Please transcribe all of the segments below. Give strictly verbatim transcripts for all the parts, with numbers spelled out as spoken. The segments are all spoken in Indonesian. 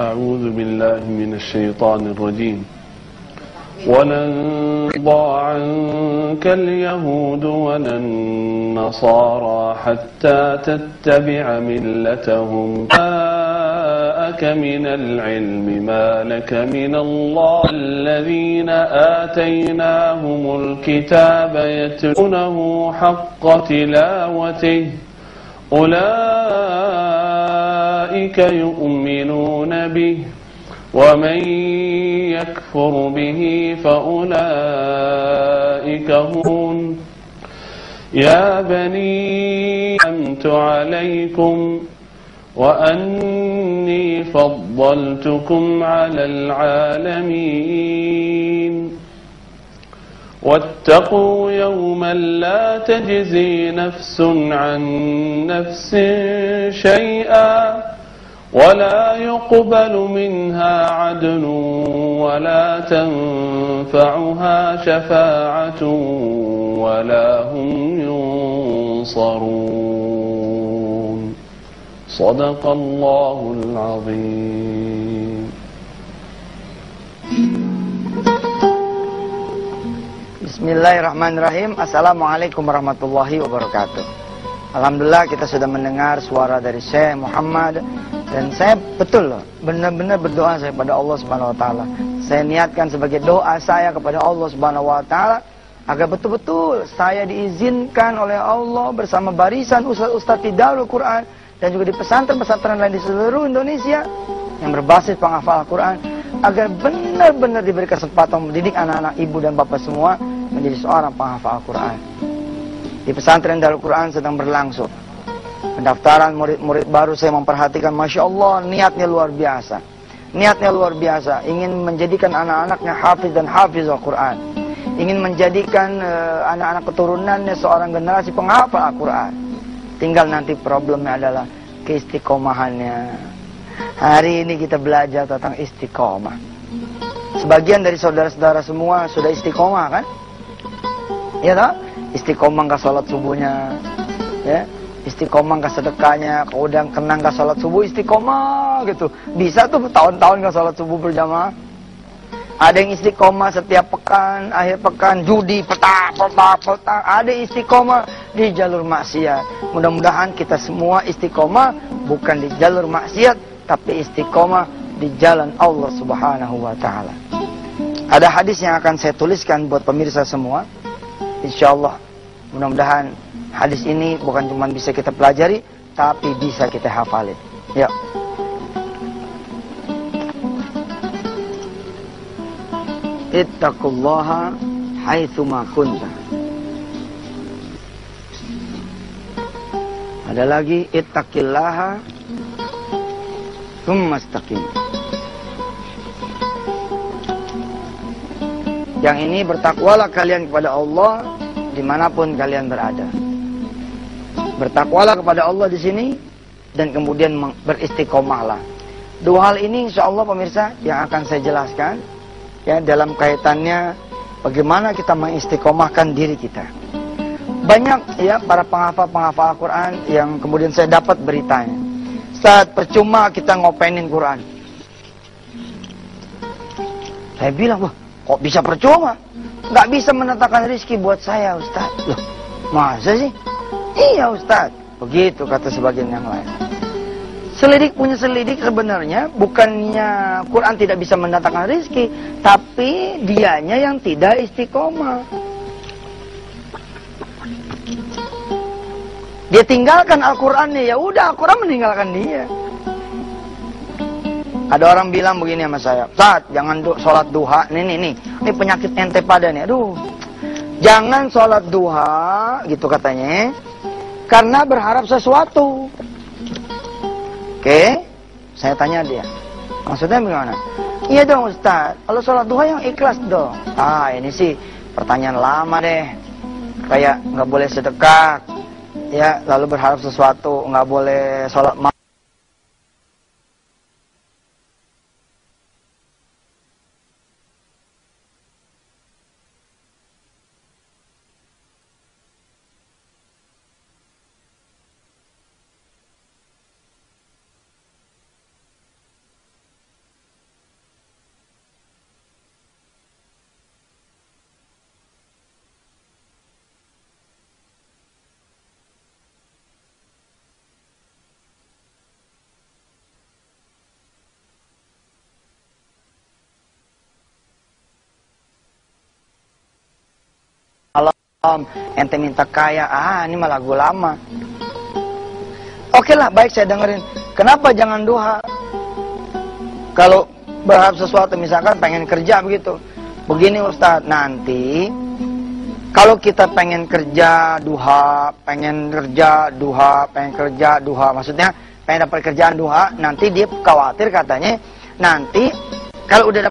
أعوذ بالله من الشيطان الرجيم ولن ترضى عنك اليهود ولا النصارى حتى تتبع ملتهم جاءك من العلم ما لك من الله الذين آتيناهم الكتاب يتلونه حق تلاوته أولئك يؤمنون به ومن يكفر به فأولئك هم يا بني أنعمت عليكم وأني فضلتكم على العالمين واتقوا يوما لا تجزي نفس عن نفس شيئا ولا يقبل منها عدل ولا تنفعها شفاعة ولا هم ينصرون صدق الله العظيم. Bismillahirrahmanirrahim. Assalamualaikum warahmatullahi wabarakatuh. Alhamdulillah kita sudah mendengar suara dari Syekh Muhammad. Dan saya betul loh, benar-benar berdoa saya kepada Allah Subhanahu Wa Taala. Saya niatkan sebagai doa saya kepada Allah Subhanahu Wa Taala agar betul-betul saya diizinkan oleh Allah bersama barisan ustaz-ustaz di Darul Quran dan juga di pesantren-pesantren lain di seluruh Indonesia yang berbasis penghafal Al-Quran, agar benar-benar diberi kesempatan mendidik anak-anak ibu dan bapak semua menjadi seorang penghafal Al-Quran. Di pesantren Darul Quran sedang berlangsung pendaftaran murid-murid baru. Saya memperhatikan, Masya Allah, niatnya luar biasa. Niatnya luar biasa, ingin menjadikan anak-anaknya hafiz dan hafiz Al-Quran, ingin menjadikan uh, anak-anak keturunannya seorang generasi penghafal Al-Quran. Tinggal nanti problemnya adalah keistiqomahannya. Hari ini kita belajar tentang istiqomah. Sebagian dari saudara-saudara semua sudah istiqomah kan? Ya tak? Istiqomah ke sholat subuhnya, ya, istiqomah ke sedekahnya, kemudian kenang ke sholat subuh istiqomah gitu. Bisa tuh tahun-tahun ke sholat subuh berjamaah. Ada yang istiqomah setiap pekan, akhir pekan judi, petak, petak, petak. Ada istiqomah di jalur maksiat. Mudah-mudahan kita semua istiqomah bukan di jalur maksiat, tapi istiqomah di jalan Allah Subhanahu Wa Taala. Ada hadis yang akan saya tuliskan buat pemirsa semua. Insya Allah, mudah-mudahan hadis ini bukan cuma bisa kita pelajari, tapi bisa kita hafalin. Ya. Ittaqullaha haitsuma kunta. Ada lagi, ittaqillaha tsumma istaqim. Yang ini, bertakwalah kalian kepada Allah dimanapun kalian berada. Bertakwalah kepada Allah di sini dan kemudian beristiqomahlah. Dua hal ini insya Allah pemirsa yang akan saya jelaskan ya dalam kaitannya bagaimana kita mengistiqomahkan diri kita. Banyak ya para penghafal-penghafal Al-Quran yang kemudian saya dapat beritanya, saat percuma kita ngopenin Quran. Saya bilang, wah, kok bisa percuma? Nggak bisa mendatangkan rezeki buat saya, Ustaz. Loh, masa sih? Iya, Ustaz. Begitu kata sebagian yang lain. Selidik punya selidik sebenarnya bukannya Quran tidak bisa mendatangkan rezeki, tapi dianya yang tidak istiqomah. Dia tinggalkan Al-Qurannya, ya udah Al-Quran meninggalkan dia. Ada orang bilang begini sama saya, Ustaz, jangan du sholat duha. Nih, nih, nih, ini penyakit ente pada nih. Aduh, jangan sholat duha, gitu katanya, karena berharap sesuatu. Oke, saya tanya dia, maksudnya bagaimana? Iya dong Ustaz, kalau sholat duha yang ikhlas dong. Ah, ini sih pertanyaan lama deh. Kayak nggak boleh sedekah, ya, lalu berharap sesuatu, nggak boleh sholat malam. malam, ente minta kaya, ah ini mah lagu lama. Oke lah, baik saya dengerin. Kenapa jangan duha? Kalau berharap sesuatu, misalkan pengen kerja begitu. Begini Ustadz, nanti kalau kita pengen kerja duha, pengen kerja duha, pengen kerja duha, maksudnya pengen dapat kerjaan duha, nanti dia khawatir katanya, nanti kalau udah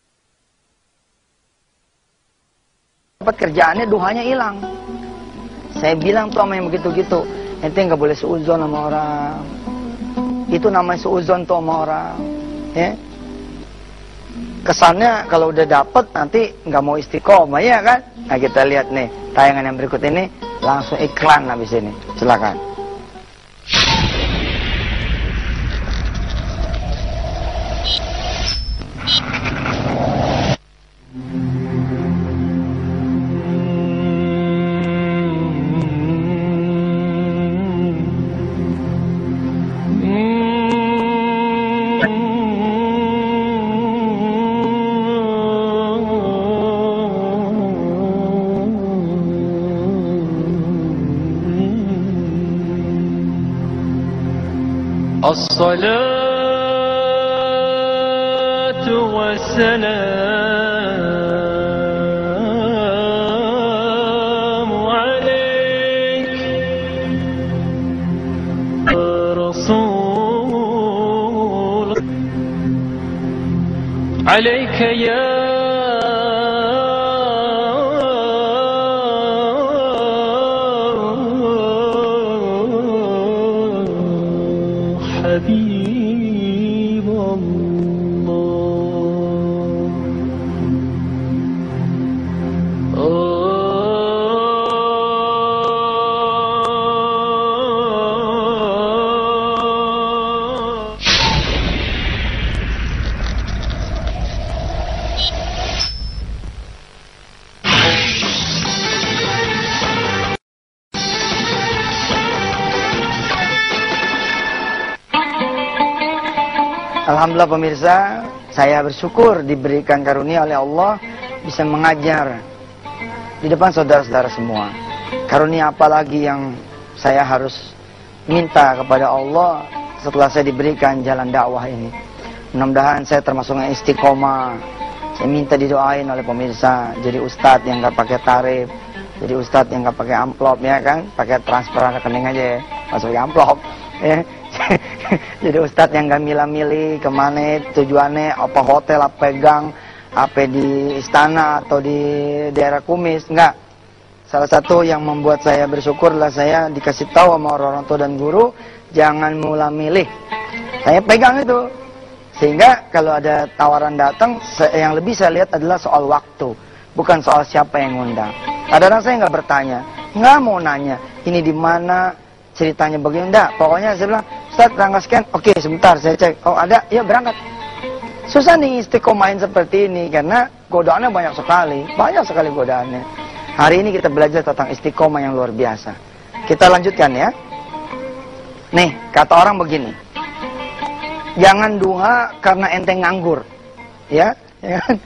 dapat kerjaannya duhanya hilang. Saya bilang tuh sama yang begitu-gitu, ente nggak boleh seuzon sama orang. Itu namanya seuzon tuh sama orang. Ya. Kesannya kalau udah dapet nanti nggak mau istiqomah, ya kan? Nah kita lihat nih tayangan yang berikut ini, langsung iklan habis ini. Silakan. الصلاة والسلام عليك رسول عليك يا حبيب الله Alhamdulillah pemirsa, saya bersyukur diberikan karunia oleh Allah bisa mengajar di depan saudara-saudara semua. Karunia apa lagi yang saya harus minta kepada Allah setelah saya diberikan jalan dakwah ini? Mudah-mudahan saya termasuk yang istiqomah. Saya minta didoain oleh pemirsa jadi ustadz yang gak pakai tarif, jadi ustadz yang gak pakai amplop, ya kan? Pakai transfer rekening aja ya, masuk amplop ya. Jadi ustadz yang gak milah-milih kemana tujuannya, apa hotel, apa pegang, apa di istana atau di daerah Kumis, enggak. Salah satu yang membuat saya bersyukur adalah saya dikasih tahu sama orang-orang tua dan guru, jangan mula milih. Saya pegang itu. Sehingga kalau ada tawaran datang, yang lebih saya lihat adalah soal waktu, bukan soal siapa yang ngundang. Kadang-kadang saya nggak bertanya, nggak mau nanya, ini di mana, ceritanya bagaimana, enggak. Pokoknya saya bilang, Ustaz tanggal sekian, oke sebentar saya cek, oh ada, ya berangkat. Susah nih istiqomahin seperti ini, karena godaannya banyak sekali, banyak sekali godaannya. Hari ini kita belajar tentang istiqomah yang luar biasa. Kita lanjutkan ya. Nih, kata orang begini, jangan duha karena ente nganggur, ya, ya kan?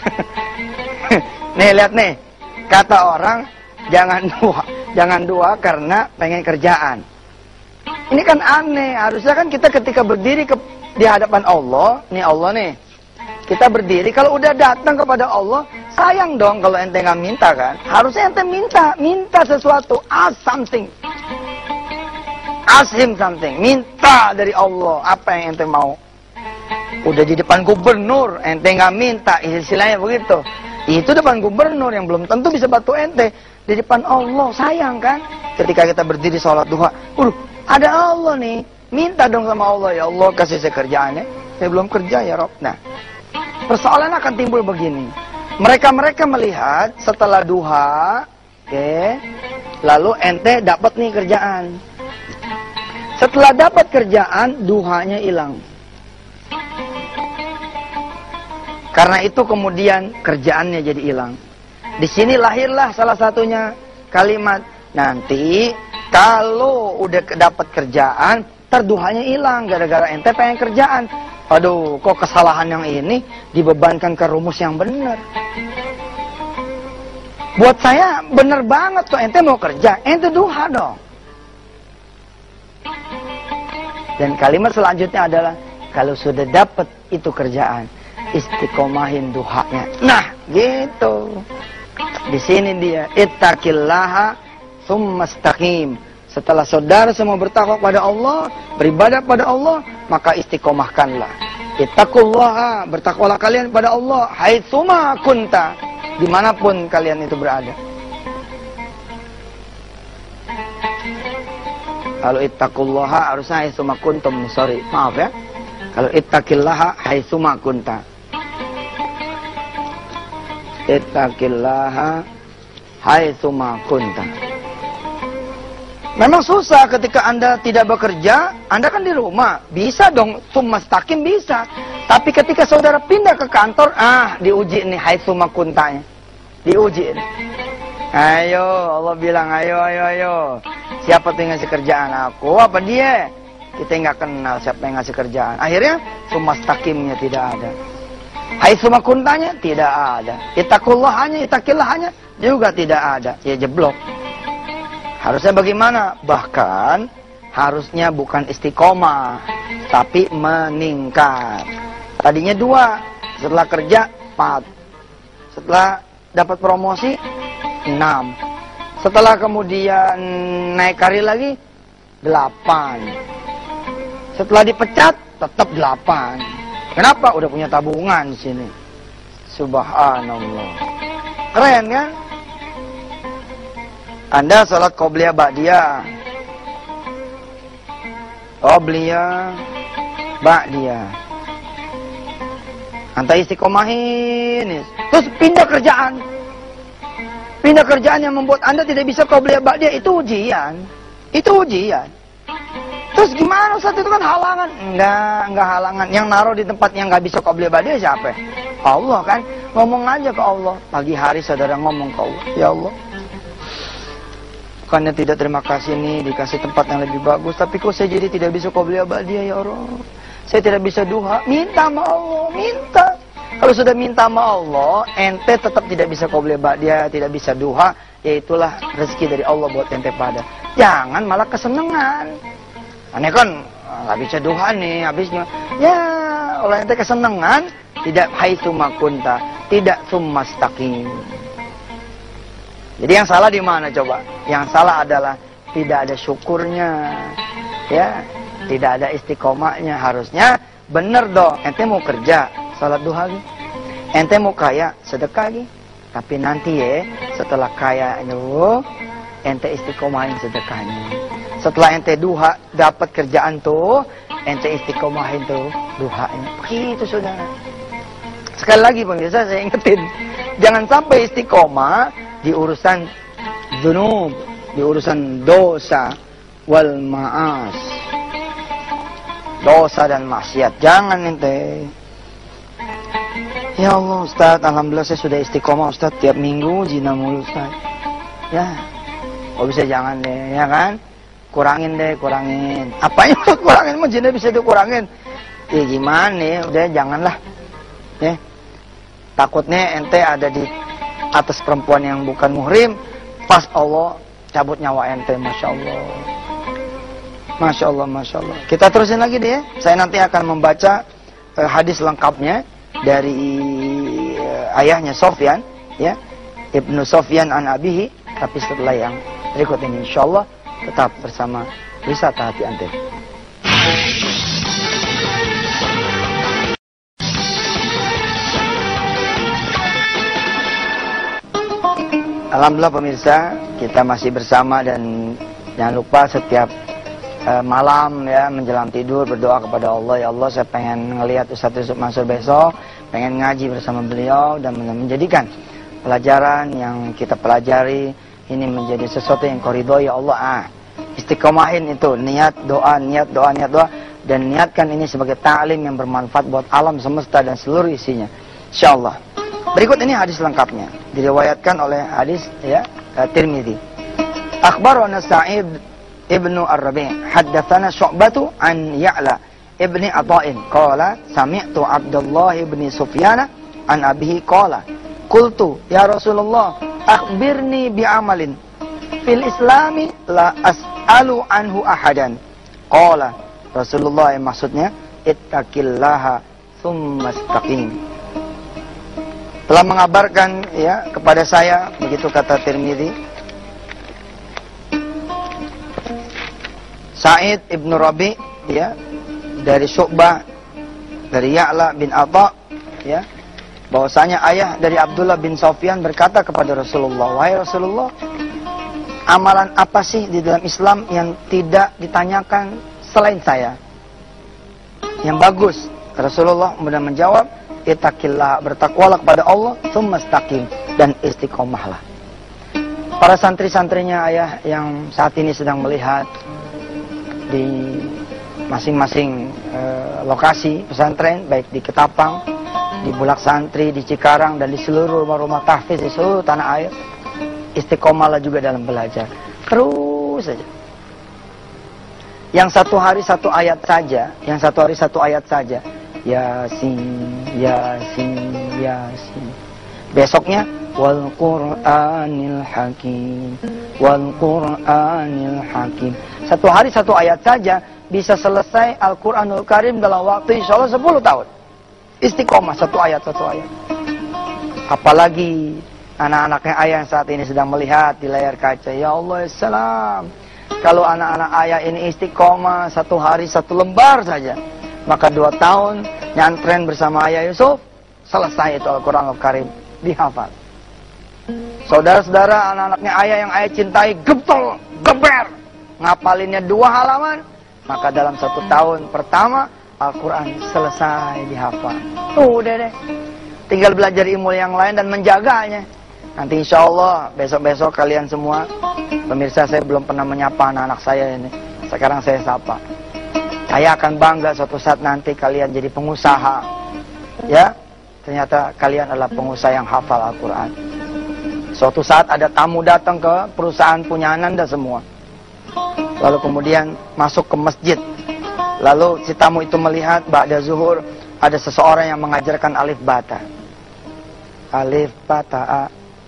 Nih lihat nih, kata orang jangan duha, jangan duha karena pengen kerjaan. Ini kan aneh, harusnya kan kita ketika berdiri ke, di hadapan Allah, nih Allah nih, kita berdiri, kalau udah datang kepada Allah, sayang dong kalau ente nggak minta kan, harusnya ente minta, minta sesuatu, ask something, ask him something, minta dari Allah, apa yang ente mau. Udah di depan gubernur, ente nggak minta, istilahnya begitu, itu depan gubernur yang belum tentu bisa bantu ente, di depan Allah, sayang kan, ketika kita berdiri sholat duha, uh, ada Allah nih, minta dong sama Allah, ya Allah kasih saya kerjaannya, saya belum kerja ya Rob. Nah, persoalan akan timbul begini, mereka-mereka melihat setelah duha, oke, okay, lalu ente dapat nih kerjaan, setelah dapat kerjaan, duhanya hilang. Karena itu kemudian kerjaannya jadi hilang. Di sini lahirlah salah satunya kalimat, nanti kalau udah dapat kerjaan, terduhanya hilang gara-gara ente pengen kerjaan. Aduh, kok kesalahan yang ini dibebankan ke rumus yang benar. Buat saya bener banget kok, ente mau kerja, ente duha dong. Dan kalimat selanjutnya adalah, kalau sudah dapat itu kerjaan, istiqomahin duhanya. Nah, gitu. Di sini dia, ittaqillaha tsumma istaqim. Setelah saudara semua bertakwa pada Allah, beribadah pada Allah, maka istiqomahkanlah. Ittaqullaha, bertakwalah kalian pada Allah, haitsuma kunta, dimanapun kalian itu berada. Kalau ittaqullaha harusnya haitsuma kuntum, sorry, maaf ya. Kalau ittaqillaha haitsuma kunta. Ittaqillaha haitsuma kunta. Memang susah ketika Anda tidak bekerja, Anda kan di rumah. Bisa dong, tsumma istaqim bisa. Tapi ketika saudara pindah ke kantor, ah, diuji nih haitsuma kuntanya. Diuji nih. Ayo, Allah bilang, ayo, ayo, ayo. Siapa tuh yang ngasih kerjaan? Aku apa dia? Kita nggak kenal siapa yang ngasih kerjaan. Akhirnya, tsumma istaqimnya tidak ada. Haitsuma kuntanya tidak ada. Ittaqullahanya, ittaqillahanya juga tidak ada. Ya jeblok. Harusnya bagaimana? Bahkan harusnya bukan istiqomah, tapi meningkat. Tadinya dua, setelah kerja empat, setelah dapat promosi enam, setelah kemudian naik karir lagi delapan, setelah dipecat tetap delapan. Kenapa? Udah punya tabungan di sini. Subhanallah. Keren kan? Anda salat qobliyah ba'diyah. Qobliyah ba'diyah. Anda istiqomahin. Terus pindah kerjaan. Pindah kerjaan yang membuat Anda tidak bisa qobliyah ba'diyah, itu ujian. Itu ujian. Terus gimana saat itu kan halangan? Enggak, enggak halangan. Yang naruh di tempat yang enggak bisa qobliyah ba'diyah siapa? Allah kan. Ngomong aja ke Allah. Pagi hari saudara ngomong ke Allah. Ya Allah, bukannya tidak terima kasih nih, dikasih tempat yang lebih bagus, tapi kok saya jadi tidak bisa qobliyah ba'diyah ya Allah. Saya tidak bisa duha. Minta sama Allah, minta. Kalau sudah minta sama Allah, ente tetap tidak bisa qobliyah ba'diyah, tidak bisa duha, ya itulah rezeki dari Allah buat ente pada. Jangan malah kesenangan. Aneh kan, nggak bisa duha nih, habisnya. Ya, kalau ente kesenangan, tidak haitsuma kunta, tidak tsumma istaqim. Jadi yang salah di mana coba? Yang salah adalah tidak ada syukurnya, ya, tidak ada istiqomahnya. Harusnya bener dong. Ente mau kerja, salat duha lagi. Ente mau kaya, sedekah lagi. Tapi nanti ya, setelah kaya itu, ente istiqomahin sedekahnya. Setelah ente duha, dapat kerjaan tuh, ente istiqomahin tuh duhanya. Begitu saudara. Sekali lagi pemirsa, saya ingetin, jangan sampai istiqomah di urusan dzunub, di urusan dosa wal ma'as, dosa dan maksiat. Jangan ente. Ya Allah Ustaz, alhamdulillah saya sudah istiqomah Ustaz, tiap minggu zina mulu Ustaz. Ya, kok bisa jangan deh, ya kan? Kurangin deh, kurangin. Apanya kurangin? Mau zina bisa dikurangin? Ya gimana ya, udah janganlah. Ya, takutnya ente ada di atas perempuan yang bukan muhrim, pas Allah cabut nyawa ente. Masya Allah, Masya Allah, Masya Allah. Kita terusin lagi deh ya. Saya nanti akan membaca uh, hadis lengkapnya dari uh, ayahnya Sofyan, ya, Ibnu Sofyan an abihi. Tapi setelah yang berikut ini, insya Allah tetap bersama Wisata Hati Ante. Alhamdulillah pemirsa, kita masih bersama dan jangan lupa setiap uh, malam ya menjelang tidur berdoa kepada Allah. Ya Allah, saya pengen ngelihat Ustaz Yusuf Mansur besok, pengen ngaji bersama beliau dan menjadikan pelajaran yang kita pelajari ini menjadi sesuatu yang Kau ridhoi ya Allah. Ah, istiqomahin itu niat doa, niat doa, niat doa, dan niatkan ini sebagai ta'lim yang bermanfaat buat alam semesta dan seluruh isinya. Insyaallah. Berikut ini hadis lengkapnya, diriwayatkan oleh hadis ya Tirmidzi. Akhbarana Sa'id ibnu Ar-Rabi', haddatsana Syu'batu an Ya'la ibni Atha'in qala sami'tu Abdullah ibni Sufyan an abihi qala qultu ya Rasulullah akhbirni bi'amalin fil islami la as'alu anhu ahadan. Qala Rasulullah, yang maksudnya ittaqillaha tsumma istaqim. Telah mengabarkan ya kepada saya, begitu kata Tirmidzi, Sa'id ibn Rabi ya, dari Syu'bah, dari Ya'la bin Atha ya, bahwasanya ayah dari Abdullah bin Sufyan berkata kepada Rasulullah, wahai Rasulullah, amalan apa sih di dalam Islam yang tidak ditanyakan selain saya, yang bagus? Rasulullah kemudian menjawab, ittaqillah, bertakwalah kepada Allah, tsumma istaqim, dan istiqomahlah. Para santri-santrinya ayah yang saat ini sedang melihat di masing-masing e, lokasi pesantren, baik di Ketapang, di Bulak Santri, di Cikarang, dan di seluruh rumah-rumah tahfiz di seluruh tanah air, istiqomahlah juga dalam belajar. Terus saja. Yang satu hari satu ayat saja, yang satu hari satu ayat saja, Yasin, Yasin, Yasin. Besoknya wal Qur'anil Hakim, wal Qur'anil Hakim. Satu hari satu ayat saja bisa selesai Al-Qur'anul Karim dalam waktu insya Allah sepuluh tahun. Istiqomah satu ayat satu ayat. Apalagi anak-anaknya ayah yang saat ini sedang melihat di layar kaca. Ya Allah, salam. Kalau anak-anak ayah ini istiqomah satu hari satu lembar saja, maka dua tahun nyantren bersama ayah Yusuf, selesai itu Al-Quranul Karim dihafal. Saudara-saudara, anak-anaknya ayah yang ayah cintai, getol, geber, ngapalinnya dua halaman, maka dalam satu tahun pertama Al-Quran selesai dihafal. Udah deh, tinggal belajar ilmu yang lain dan menjaganya. Nanti insya Allah besok-besok kalian semua, pemirsa, saya belum pernah menyapa anak-anak saya ini, sekarang saya sapa. Saya akan bangga suatu saat nanti kalian jadi pengusaha, ya, ternyata kalian adalah pengusaha yang hafal Al-Quran. Suatu saat ada tamu datang ke perusahaan punya Ananda semua, lalu kemudian masuk ke masjid, lalu si tamu itu melihat ba'da zuhur ada seseorang yang mengajarkan alif bata, alif bata a,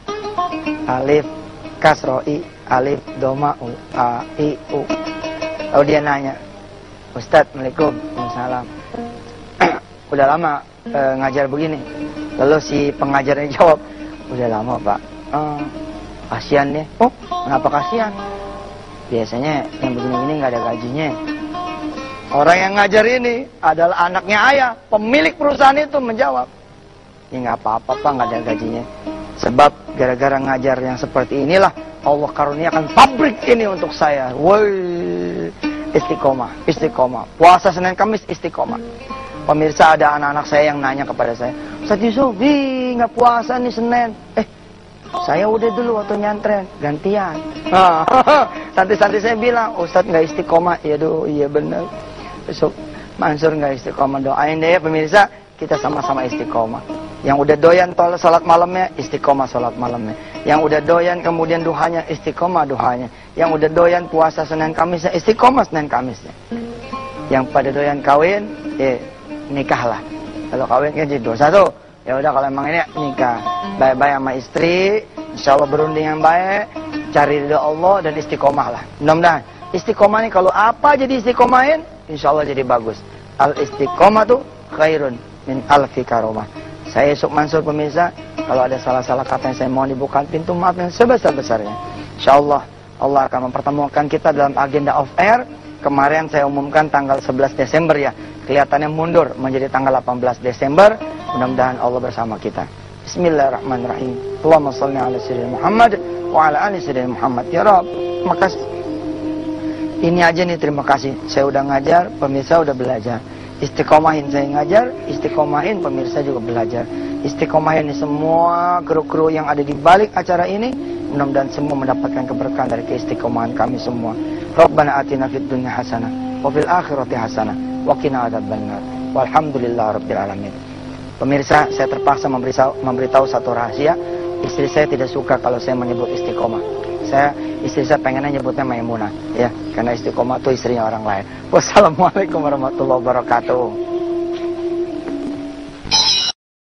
alif kasroi, alif doma u, a, i, u. Lalu dia nanya, Ustadz, Assalamualaikum, Waalaikumsalam, udah lama e, ngajar begini? Lalu si pengajarnya jawab, udah lama Pak. Oh, kasihan deh. Oh, kenapa kasihan? Biasanya yang begini-begini nggak ada gajinya. Orang yang ngajar ini adalah anaknya ayah, pemilik perusahaan itu, menjawab, ya nggak apa-apa Pak, nggak ada gajinya. Sebab gara-gara ngajar yang seperti inilah Allah karuniakan pabrik ini untuk saya. Woi, istiqomah, istiqomah. Puasa Senin Kamis istiqomah. Pemirsa, ada anak-anak saya yang nanya kepada saya, Ustadz Yusuf, ih nggak puasa nih Senin. Eh, saya udah dulu waktu nyantren, gantian. Santri-santri saya bilang, Ustadz nggak istiqomah. Ya doh, iya bener. Besok Mansur nggak istiqomah, doain deh ya pemirsa, kita sama-sama istiqomah. Yang udah doyan tol salat malamnya, istiqomah salat malamnya. Yang udah doyan kemudian duhanya, istiqomah duhanya. Yang udah doyan puasa Senin Kamisnya, istiqomah Senin Kamisnya. Yang pada doyan kawin, eh nikahlah. Kalau kawin kan jadi dosa tuh. Ya udah, kalau emang ini nikah, baik-baik sama istri, insya Allah berunding yang baik, cari ridha Allah dan istiqomah lah. Mudah-mudahan istiqomah ini, kalau apa jadi istiqomahin, insya Allah jadi bagus. Al istiqomah tuh khairun min alfi karomah. Saya Yusuf Mansur, pemirsa, kalau ada salah-salah kata yang saya mohon dibuka pintu maaf yang sebesar-besarnya. Insya Allah Allah akan mempertemukan kita dalam agenda off air. Kemarin saya umumkan tanggal sebelas Desember ya, kelihatannya mundur menjadi tanggal delapan belas Desember. Mudah-mudahan Allah bersama kita. Bismillahirrahmanirrahim. Allahumma shalli ala sayyidina Muhammad wa ala ali sayyidina Muhammad. Ya Rabb, terima kasih. Ini aja nih, terima kasih. Saya udah ngajar, pemirsa udah belajar. Istiqomahin saya ngajar, istiqomahin pemirsa juga belajar. Istiqomahin semua kru-kru yang ada di balik acara ini. Mudah-mudahan semua mendapatkan keberkahan dari keistiqomahan kami semua. Rabbana atina fid dunya hasanah wa fil akhirati hasanah wa qina adzabannar. Walhamdulillahirabbil alamin. Pemirsa, saya terpaksa memberitahu, memberitahu satu rahasia. Istri saya tidak suka kalau saya menyebut istiqomah. Saya, istri saya pengennya nyebutnya Maimunah, ya, karena istiqomah itu istrinya orang lain. Wassalamualaikum warahmatullahi wabarakatuh.